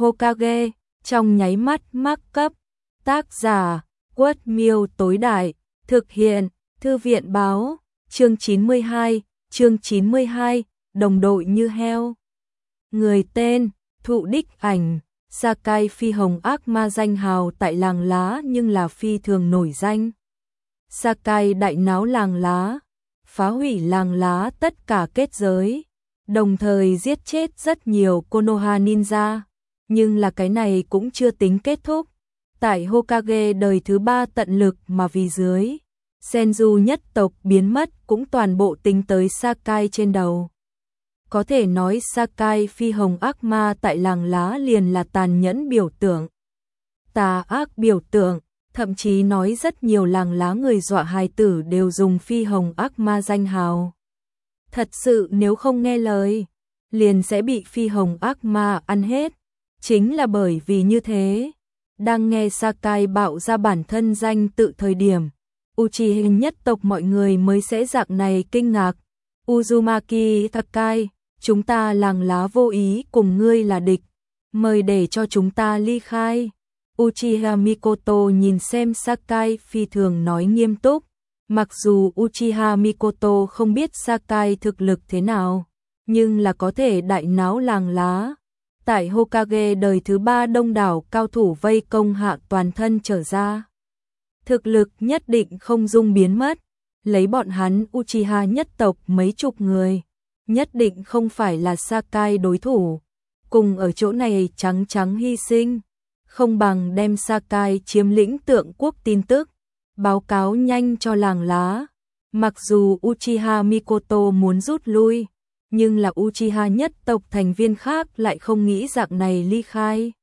Hokage, trong nháy mắt mắc cấp. Tác giả, Quất Miêu tối đại, thực hiện, Thư viện báo, chương 92, đồng đội như heo. Người tên, Thụ Đích Ảnh, Sakai phi hồng ác ma danh hào tại làng lá nhưng là phi thường nổi danh. Sakai đại náo làng lá, phá hủy làng lá tất cả kết giới, đồng thời giết chết rất nhiều Konoha ninja, nhưng là cái này cũng chưa tính kết thúc. Tại Hokage đời thứ 3 tận lực mà vì dưới Senju nhất tộc biến mất cũng toàn bộ tính tới Sakai trên đầu. Có thể nói Sakai phi hồng ác ma tại làng lá liền là tàn nhẫn biểu tượng, tà ác biểu tượng, thậm chí nói rất nhiều làng lá người dọa hài tử đều dùng phi hồng ác ma danh hào. Thật sự nếu không nghe lời, liền sẽ bị phi hồng ác ma ăn hết. Chính là bởi vì như thế, đang nghe Sakai bạo ra bản thân danh tự thời điểm, Uchiha nhất tộc mọi người mới sẽ dạng này kinh ngạc. Uzumaki Sakai, chúng ta làng lá vô ý cùng ngươi là địch, mời để cho chúng ta ly khai. Uchiha Mikoto nhìn xem Sakai phi thường nói nghiêm túc, mặc dù Uchiha Mikoto không biết Sakai thực lực thế nào, nhưng là có thể đại náo làng lá. Tại Hokage đời thứ 3 đông đảo cao thủ vây công hạ toàn thân trở ra. Thực lực nhất định không dung biến mất, lấy bọn hắn Uchiha nhất tộc mấy chục người, nhất định không phải là Sakai đối thủ. Cùng ở chỗ này trắng trắng hy sinh, không bằng đem Sakai chiếm lĩnh tượng quốc tin tức, báo cáo nhanh cho làng lá. Mặc dù Uchiha Mikoto muốn rút lui, nhưng là Uchiha nhất tộc thành viên khác lại không nghĩ dạng này ly khai.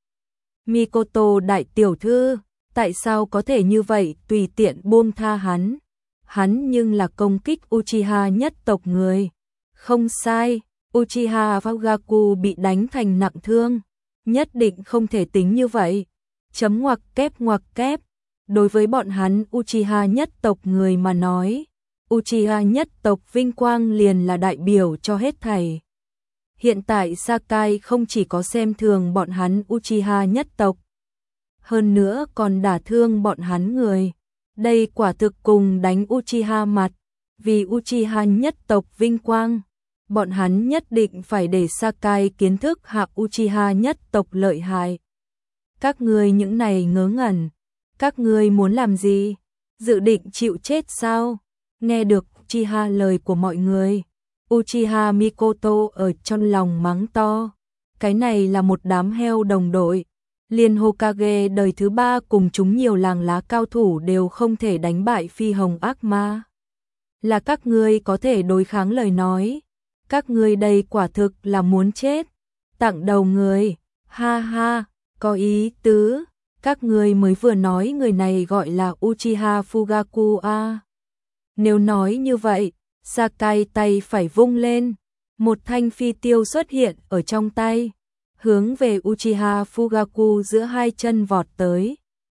Mikoto đại tiểu thư, tại sao có thể như vậy tùy tiện buông tha hắn? Hắn nhưng là công kích Uchiha nhất tộc người. Không sai, Uchiha Fugaku bị đánh thành nặng thương, nhất định không thể tính như vậy. Chấm ngoặc kép. Đối với bọn hắn Uchiha nhất tộc người mà nói, Uchiha nhất tộc vinh quang liền là đại biểu cho hết thảy. Hiện tại Sakai không chỉ có xem thường bọn hắn Uchiha nhất tộc, hơn nữa còn đả thương bọn hắn người. Đây quả thực cùng đánh Uchiha mặt, vì Uchiha nhất tộc vinh quang, bọn hắn nhất định phải để Sakai kiến thức hạ Uchiha nhất tộc lợi hại. Các ngươi những này ngớ ngẩn, các ngươi muốn làm gì? Dự định chịu chết sao? Nghe được Uchiha lời của mọi người, Uchiha Mikoto ở trong lòng mắng to. Cái này là một đám heo đồng đội. Liên Hokage đời thứ 3 cùng chúng nhiều làng lá cao thủ đều không thể đánh bại phi hồng ác ma. Là các ngươi có thể đối kháng lời nói. Các ngươi đây quả thực là muốn chết. Tặng đầu người. Ha ha, có ý tứ. Các ngươi mới vừa nói người này gọi là Uchiha Fugaku a. Nếu nói như vậy, Sakai tay phải vung lên, một thanh phi tiêu xuất hiện ở trong tay, hướng về Uchiha Fugaku giữa hai chân vọt tới.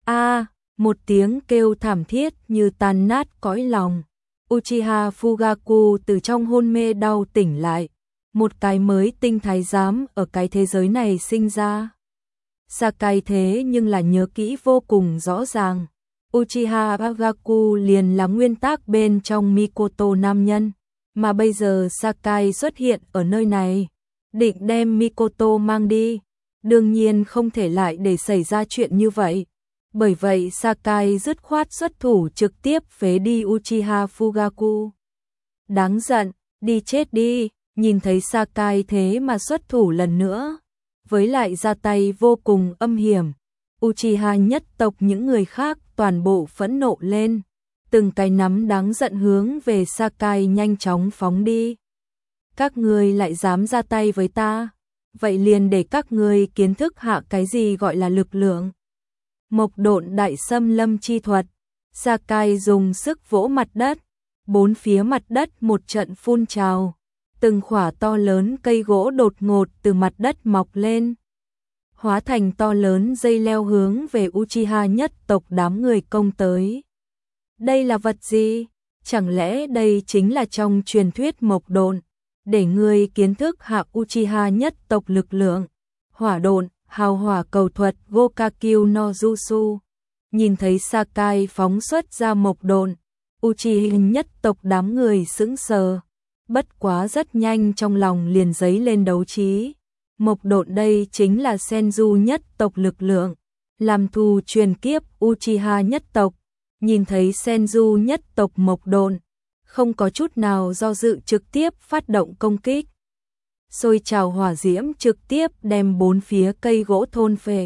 Một tiếng kêu thảm thiết như tan nát cõi lòng. Uchiha Fugaku từ trong hôn mê đau tỉnh lại, một cái mới tinh thái giám ở cái thế giới này sinh ra. Sakai thế nhưng là nhớ kỹ vô cùng rõ ràng. Uchiha Fugaku liền là nguyên tắc bên trong Mikoto nam nhân, mà bây giờ Sakai xuất hiện ở nơi này, định đem Mikoto mang đi, đương nhiên không thể lại để xảy ra chuyện như vậy. Bởi vậy Sakai dứt khoát xuất thủ trực tiếp phế đi Uchiha Fugaku. Đáng giận, đi chết đi, nhìn thấy Sakai thế mà xuất thủ lần nữa, với lại ra tay vô cùng âm hiểm. Uchiha nhất tộc những người khác toàn bộ phẫn nộ lên, từng cái nắm đáng giận hướng về Sakai nhanh chóng phóng đi. Các ngươi lại dám ra tay với ta, vậy liền để các ngươi kiến thức hạ cái gì gọi là lực lượng. Mộc độn đại xâm lâm chi thuật. Sakai dùng sức vỗ mặt đất, bốn phía mặt đất một trận phun trào, từng khỏa to lớn cây gỗ đột ngột từ mặt đất mọc lên, hóa thành to lớn dây leo hướng về Uchiha nhất tộc đám người công tới. Đây là vật gì? Chẳng lẽ đây chính là trong truyền thuyết mộc độn, để ngươi kiến thức hạ Uchiha nhất tộc lực lượng. Hỏa độn, hào hỏa cầu thuật Gokakyu no Jutsu. Nhìn thấy Sakai phóng xuất ra mộc độn, Uchiha nhất tộc đám người sững sờ. Bất quá rất nhanh trong lòng liền dấy lên đấu trí. Mộc độn đây chính là Senju nhất tộc lực lượng, làm thù truyền kiếp Uchiha nhất tộc. Nhìn thấy Senju nhất tộc mộc độn, không có chút nào do dự trực tiếp phát động công kích. Sôi trào hỏa diễm trực tiếp đem bốn phía cây gỗ thôn phệ,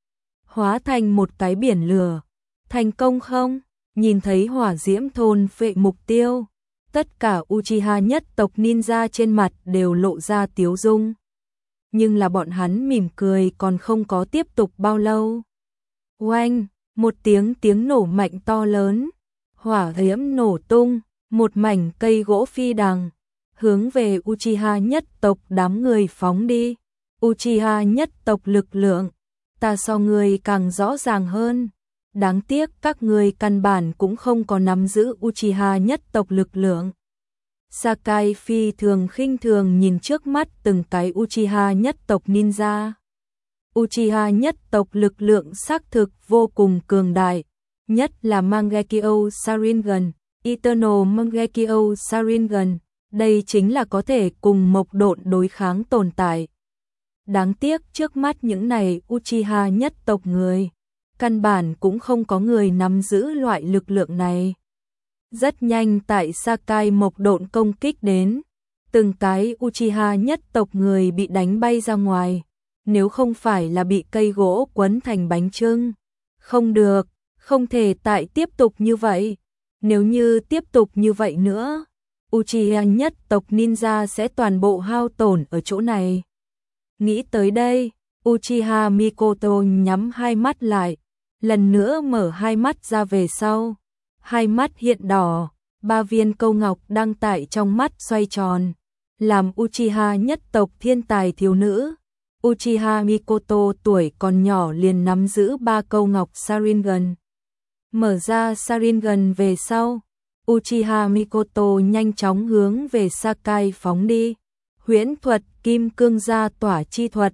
hóa thành một cái biển lửa. Thành công không? Nhìn thấy hỏa diễm thôn phệ mục tiêu, tất cả Uchiha nhất tộc ninja trên mặt đều lộ ra tiếu dung. Nhưng là bọn hắn mỉm cười còn không có tiếp tục bao lâu. Oanh, một tiếng nổ mạnh to lớn, hỏa diễm nổ tung, một mảnh cây gỗ phi đằng, hướng về Uchiha nhất tộc đám người phóng đi. Uchiha nhất tộc lực lượng, ta so người càng rõ ràng hơn. Đáng tiếc các người căn bản cũng không có nắm giữ Uchiha nhất tộc lực lượng. Sakai phi thường khinh thường nhìn trước mắt từng cái Uchiha nhất tộc ninja. Uchiha nhất tộc lực lượng xác thực vô cùng cường đại, nhất là Mangekyo Sharingan, Eternal Mangekyo Sharingan, đây chính là có thể cùng mộc độn đối kháng tồn tại. Đáng tiếc trước mắt những này Uchiha nhất tộc người, căn bản cũng không có người nắm giữ loại lực lượng này. Rất nhanh tại Sakai mộc độn công kích đến, từng cái Uchiha nhất tộc người bị đánh bay ra ngoài, nếu không phải là bị cây gỗ quấn thành bánh chưng. Không được, không thể tại tiếp tục như vậy. Nếu như tiếp tục như vậy nữa, Uchiha nhất tộc ninja sẽ toàn bộ hao tổn ở chỗ này. Nghĩ tới đây, Uchiha Mikoto nhắm hai mắt lại, lần nữa mở hai mắt ra về sau. Hai mắt hiện đỏ, 3 viên câu ngọc đang tại trong mắt xoay tròn. Làm Uchiha nhất tộc thiên tài thiếu nữ, Uchiha Mikoto tuổi còn nhỏ liền nắm giữ 3 câu ngọc Sharingan. Mở ra Sharingan về sau, Uchiha Mikoto nhanh chóng hướng về Sakai phóng đi. Huyễn thuật kim cương gia tỏa chi thuật,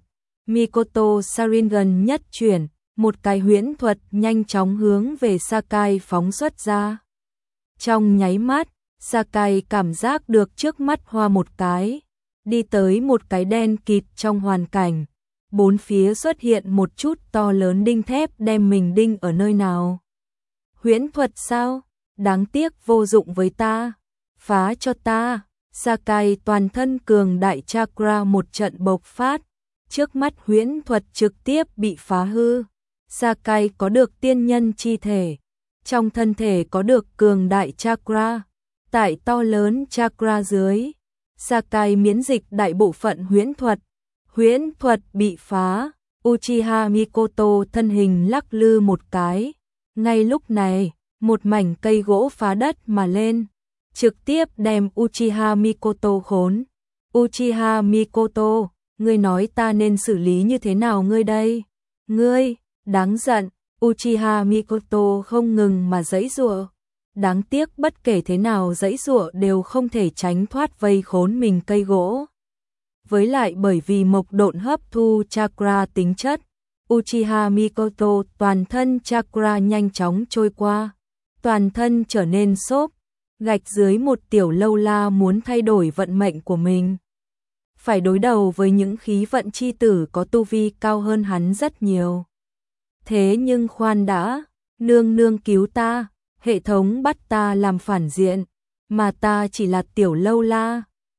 Mikoto Sharingan nhất chuyển, một cái huyễn thuật nhanh chóng hướng về Sakai phóng xuất ra. Trong nháy mắt, Sakai cảm giác được trước mắt hoa một cái, đi tới một cái đen kịt trong hoàn cảnh. Bốn phía xuất hiện một chút to lớn đinh thép đem mình đinh ở nơi nào. Huyễn thuật sao? Đáng tiếc vô dụng với ta. Phá cho ta. Sakai toàn thân cường đại chakra một trận bộc phát. Trước mắt huyễn thuật trực tiếp bị phá hư. Sakai có được tiên nhân chi thể. Trong thân thể có được cường đại chakra. Tại to lớn chakra dưới, Sakai miễn dịch đại bộ phận huyễn thuật. Huyễn thuật bị phá, Uchiha Mikoto thân hình lắc lư một cái. Ngay lúc này, một mảnh cây gỗ phá đất mà lên, trực tiếp đem Uchiha Mikoto khốn. Uchiha Mikoto, ngươi nói ta nên xử lý như thế nào ngươi đây? Ngươi, đáng giận, Uchiha Mikoto không ngừng mà giãy giụa. Đáng tiếc bất kể thế nào giãy giụa đều không thể tránh thoát vây khốn mình cây gỗ. Với lại bởi vì mộc độn hấp thu chakra tính chất, Uchiha Mikoto toàn thân chakra nhanh chóng trôi qua, toàn thân trở nên xốp, gạch dưới một tiểu lâu la muốn thay đổi vận mệnh của mình. Phải đối đầu với những khí vận chi tử có tu vi cao hơn hắn rất nhiều. Thế nhưng khoan đã, nương nương cứu ta, hệ thống bắt ta làm phản diện, mà ta chỉ là tiểu lâu la.